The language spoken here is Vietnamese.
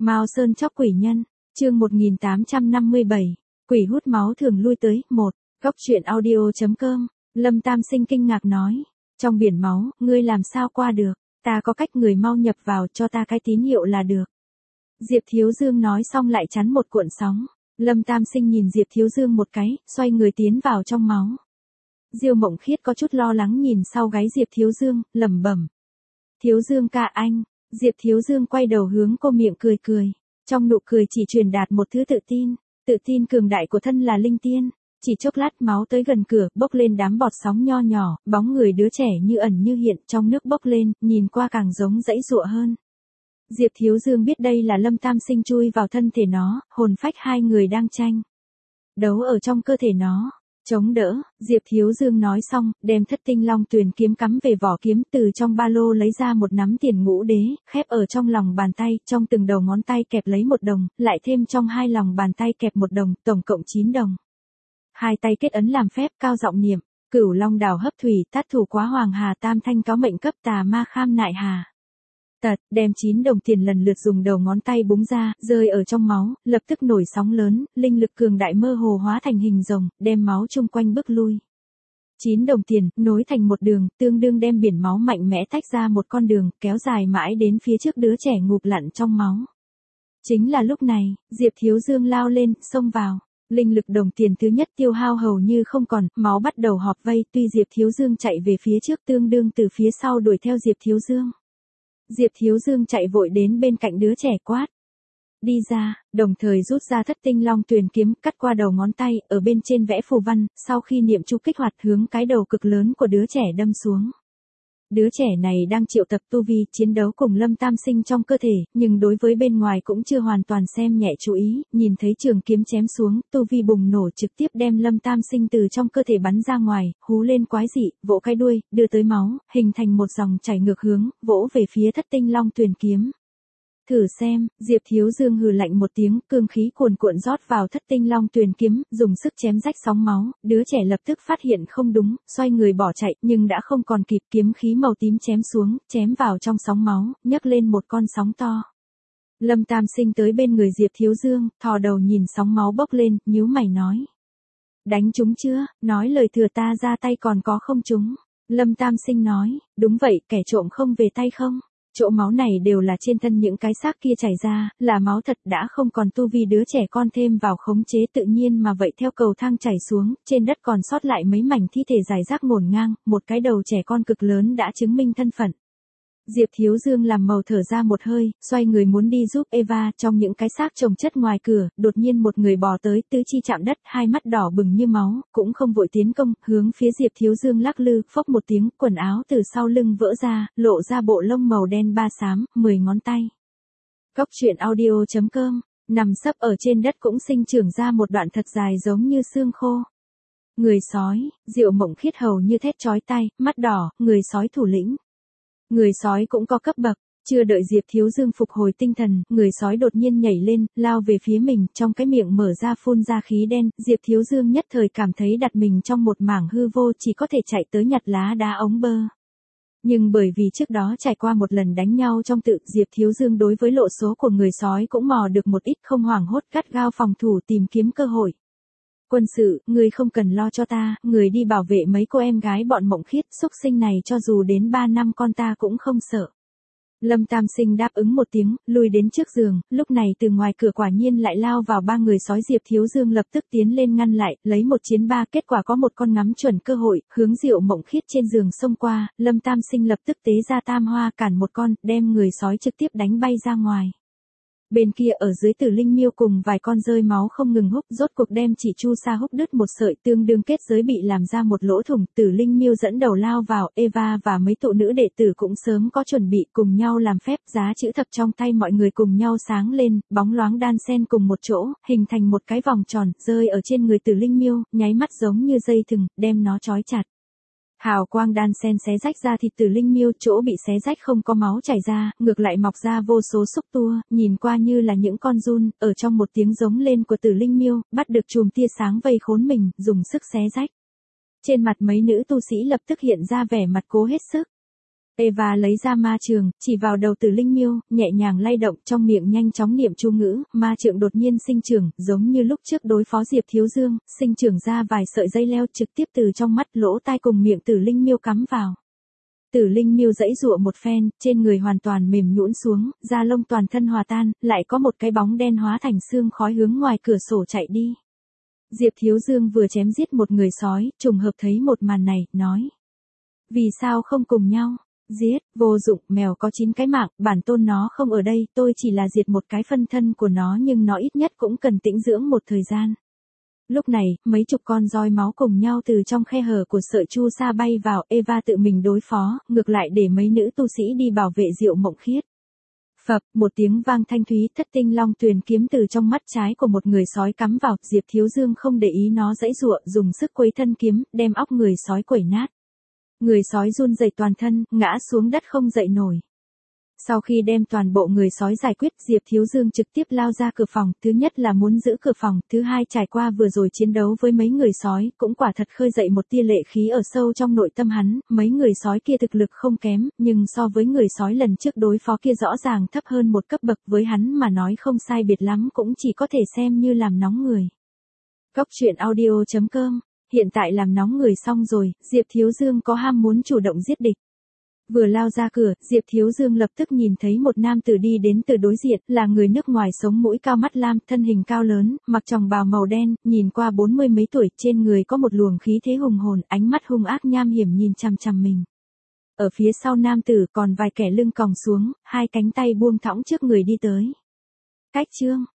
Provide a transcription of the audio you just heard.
Mao Sơn chóc quỷ nhân, chương 1857, quỷ hút máu thường lui tới, 1, góc truyện audio.com, Lâm Tam Sinh kinh ngạc nói, trong biển máu, ngươi làm sao qua được, ta có cách, người mau nhập vào cho ta cái tín hiệu là được. Diệp Thiếu Dương nói xong lại chắn một cuộn sóng, Lâm Tam Sinh nhìn Diệp Thiếu Dương một cái, xoay người tiến vào trong máu. Diêu Mộng Khiết có chút lo lắng nhìn sau gáy Diệp Thiếu Dương, lẩm bẩm. Thiếu Dương ca anh. Diệp Thiếu Dương quay đầu hướng cô, miệng cười cười. Trong nụ cười chỉ truyền đạt một thứ tự tin cường đại của thân là linh tiên. Chỉ chốc lát máu tới gần cửa, bốc lên đám bọt sóng nho nhỏ, bóng người đứa trẻ như ẩn như hiện trong nước bốc lên, nhìn qua càng giống dãy giụa hơn. Diệp Thiếu Dương biết đây là Lâm Tam Sinh chui vào thân thể nó, hồn phách hai người đang tranh đấu ở trong cơ thể nó. Chống đỡ, Diệp Thiếu Dương nói xong, đem Thất Tinh Long Tuyền kiếm cắm về vỏ kiếm, từ trong ba lô lấy ra một nắm tiền ngũ đế, khép ở trong lòng bàn tay, trong từng đầu ngón tay kẹp lấy 1 đồng, lại thêm trong 2 lòng bàn tay kẹp 1 đồng, tổng cộng 9 đồng. Hai tay kết ấn làm phép, cao giọng niệm, Cửu Long đảo hấp thủy, tát thủ quá hoàng hà, tam thanh cáo mệnh cấp tà ma kham nại hà. Tật, đem 9 đồng tiền lần lượt dùng đầu ngón tay búng ra, rơi ở trong máu, lập tức nổi sóng lớn, linh lực cường đại mơ hồ hóa thành hình rồng, đem máu chung quanh bước lui. 9 đồng tiền, nối thành một đường, tương đương đem biển máu mạnh mẽ tách ra một con đường, kéo dài mãi đến phía trước đứa trẻ ngụp lặn trong máu. Chính là lúc này, Diệp Thiếu Dương lao lên, xông vào. Linh lực đồng tiền thứ nhất tiêu hao hầu như không còn, máu bắt đầu họp vây, tuy Diệp Thiếu Dương chạy về phía trước, tương đương từ phía sau đuổi theo Diệp Thiếu Dương. Diệp Thiếu Dương chạy vội đến bên cạnh đứa trẻ quát. Đi ra, đồng thời rút ra Thất Tinh Long Tuyền kiếm, cắt qua đầu ngón tay, ở bên trên vẽ phù văn, sau khi niệm chú kích hoạt hướng cái đầu cực lớn của đứa trẻ đâm xuống. Đứa trẻ này đang triệu tập tu vi, chiến đấu cùng Lâm Tam Sinh trong cơ thể, nhưng đối với bên ngoài cũng chưa hoàn toàn xem nhẹ chú ý, nhìn thấy trường kiếm chém xuống, tu vi bùng nổ trực tiếp đem Lâm Tam Sinh từ trong cơ thể bắn ra ngoài, hú lên quái dị, vỗ cái đuôi, đưa tới máu, hình thành một dòng chảy ngược hướng, vỗ về phía Thất Tinh Long Tuyền kiếm. Thử xem, Diệp Thiếu Dương hừ lạnh một tiếng, cương khí cuồn cuộn rót vào Thất Tinh Long Tuyền kiếm, dùng sức chém rách sóng máu, đứa trẻ lập tức phát hiện không đúng, xoay người bỏ chạy, nhưng đã không còn kịp, kiếm khí màu tím chém xuống, chém vào trong sóng máu, nhấc lên một con sóng to. Lâm Tam Sinh tới bên người Diệp Thiếu Dương, thò đầu nhìn sóng máu bốc lên, nhíu mày nói. Đánh chúng chưa, nói lời thừa ta ra tay còn có không chúng. Lâm Tam Sinh nói, đúng vậy, kẻ trộm không về tay không. Chỗ máu này đều là trên thân những cái xác kia chảy ra, là máu thật, đã không còn tu vi đứa trẻ con thêm vào khống chế tự nhiên mà vậy theo cầu thang chảy xuống, trên đất còn sót lại mấy mảnh thi thể rải rác ngổn ngang, một cái đầu trẻ con cực lớn đã chứng minh thân phận. Diệp Thiếu Dương làm màu thở ra một hơi, xoay người muốn đi giúp Eva, trong những cái xác chồng chất ngoài cửa, đột nhiên một người bò tới, tứ chi chạm đất, hai mắt đỏ bừng như máu, cũng không vội tiến công, hướng phía Diệp Thiếu Dương lắc lư, phốc một tiếng, quần áo từ sau lưng vỡ ra, lộ ra bộ lông màu đen ba xám, 10 ngón tay. Góc truyện audio.com, nằm sấp ở trên đất cũng sinh trưởng ra một đoạn thật dài giống như xương khô. Người sói, Diệu Mộng Khiết hầu như thét chói tai, mắt đỏ, người sói thủ lĩnh. Người sói cũng có cấp bậc, chưa đợi Diệp Thiếu Dương phục hồi tinh thần, người sói đột nhiên nhảy lên, lao về phía mình, trong cái miệng mở ra phun ra khí đen, Diệp Thiếu Dương nhất thời cảm thấy đặt mình trong một mảng hư vô, chỉ có thể chạy tới nhặt lá đá ống bơ. Nhưng bởi vì trước đó trải qua một lần đánh nhau trong tự, Diệp Thiếu Dương đối với lộ số của người sói cũng mò được một ít, không hoảng hốt, gắt gao phòng thủ tìm kiếm cơ hội. Quân sự, người không cần lo cho ta, người đi bảo vệ mấy cô em gái bọn Mộng Khiết, xúc sinh này cho dù đến 3 năm con ta cũng không sợ. Lâm Tam Sinh đáp ứng một tiếng, lùi đến trước giường, lúc này từ ngoài cửa quả nhiên lại lao vào 3 người sói. Diệp Thiếu Dương lập tức tiến lên ngăn lại, lấy 1 chiến 3, kết quả có một con ngắm chuẩn cơ hội, hướng Diệu Mộng Khiết trên giường xông qua, Lâm Tam Sinh lập tức tế ra tam hoa cản một con, đem người sói trực tiếp đánh bay ra ngoài. Bên kia ở dưới Tử Linh Miêu cùng vài con rơi máu không ngừng húc, rốt cuộc đem chỉ chu sa húc đứt một sợi, tương đương kết giới bị làm ra một lỗ thủng. Tử Linh Miêu dẫn đầu lao vào, Eva và mấy tụ nữ đệ tử cũng sớm có chuẩn bị, cùng nhau làm phép, giá chữ thập trong tay mọi người cùng nhau sáng lên, bóng loáng đan xen cùng một chỗ, hình thành một cái vòng tròn, rơi ở trên người Tử Linh Miêu, nháy mắt giống như dây thừng, đem nó trói chặt. Hào quang đan xen xé rách ra thịt Tử Linh Miêu, chỗ bị xé rách không có máu chảy ra, ngược lại mọc ra vô số xúc tua, nhìn qua như là những con giun, ở trong một tiếng giống lên của Tử Linh Miêu, bắt được chùm tia sáng vây khốn mình, dùng sức xé rách. Trên mặt mấy nữ tu sĩ lập tức hiện ra vẻ mặt cố hết sức. Eva lấy ra ma trường, chỉ vào đầu Tử Linh Miêu, nhẹ nhàng lay động, trong miệng nhanh chóng niệm chú ngữ, ma trượng đột nhiên sinh trưởng, giống như lúc trước đối phó Diệp Thiếu Dương, sinh trưởng ra vài sợi dây leo trực tiếp từ trong mắt, lỗ tai cùng miệng Tử Linh Miêu cắm vào. Tử Linh Miêu giãy giụa một phen, trên người hoàn toàn mềm nhũn xuống, da lông toàn thân hòa tan, lại có một cái bóng đen hóa thành xương khói hướng ngoài cửa sổ chạy đi. Diệp Thiếu Dương vừa chém giết một người sói, trùng hợp thấy một màn này, nói: "Vì sao không cùng nhau?" "Giết, vô dụng, mèo có 9 cái mạng, bản tôn nó không ở đây, tôi chỉ là diệt một cái phân thân của nó nhưng nó ít nhất cũng cần tĩnh dưỡng một thời gian." Lúc này, mấy chục con roi máu cùng nhau từ trong khe hở của sợi chu sa bay vào, Eva tự mình đối phó, ngược lại để mấy nữ tu sĩ đi bảo vệ Diệu Mộng Khiết. Phập, một tiếng vang thanh thúy, Thất Tinh Long Tuyền kiếm từ trong mắt trái của một người sói cắm vào, Diệp Thiếu Dương không để ý nó giãy giụa, dùng sức quấy thân kiếm, đem óc người sói quẩy nát. Người sói run rẩy toàn thân, ngã xuống đất không dậy nổi. Sau khi đem toàn bộ người sói giải quyết, Diệp Thiếu Dương trực tiếp lao ra cửa phòng, thứ nhất là muốn giữ cửa phòng, thứ hai trải qua vừa rồi chiến đấu với mấy người sói, cũng quả thật khơi dậy một tia lệ khí ở sâu trong nội tâm hắn, mấy người sói kia thực lực không kém, nhưng so với người sói lần trước đối phó kia rõ ràng thấp hơn một cấp bậc, với hắn mà nói không sai biệt lắm cũng chỉ có thể xem như làm nóng người. Góc truyện audio.com, hiện tại làm nóng người xong rồi, Diệp Thiếu Dương có ham muốn chủ động giết địch. Vừa lao ra cửa, Diệp Thiếu Dương lập tức nhìn thấy một nam tử đi đến từ đối diện, là người nước ngoài sống mũi cao mắt lam, thân hình cao lớn, mặc choàng bào màu đen, nhìn qua 40 mấy tuổi, trên người có một luồng khí thế hùng hồn, ánh mắt hung ác nham hiểm nhìn chằm chằm mình. Ở phía sau nam tử còn vài kẻ lưng còng xuống, hai cánh tay buông thõng trước người đi tới. Cách chương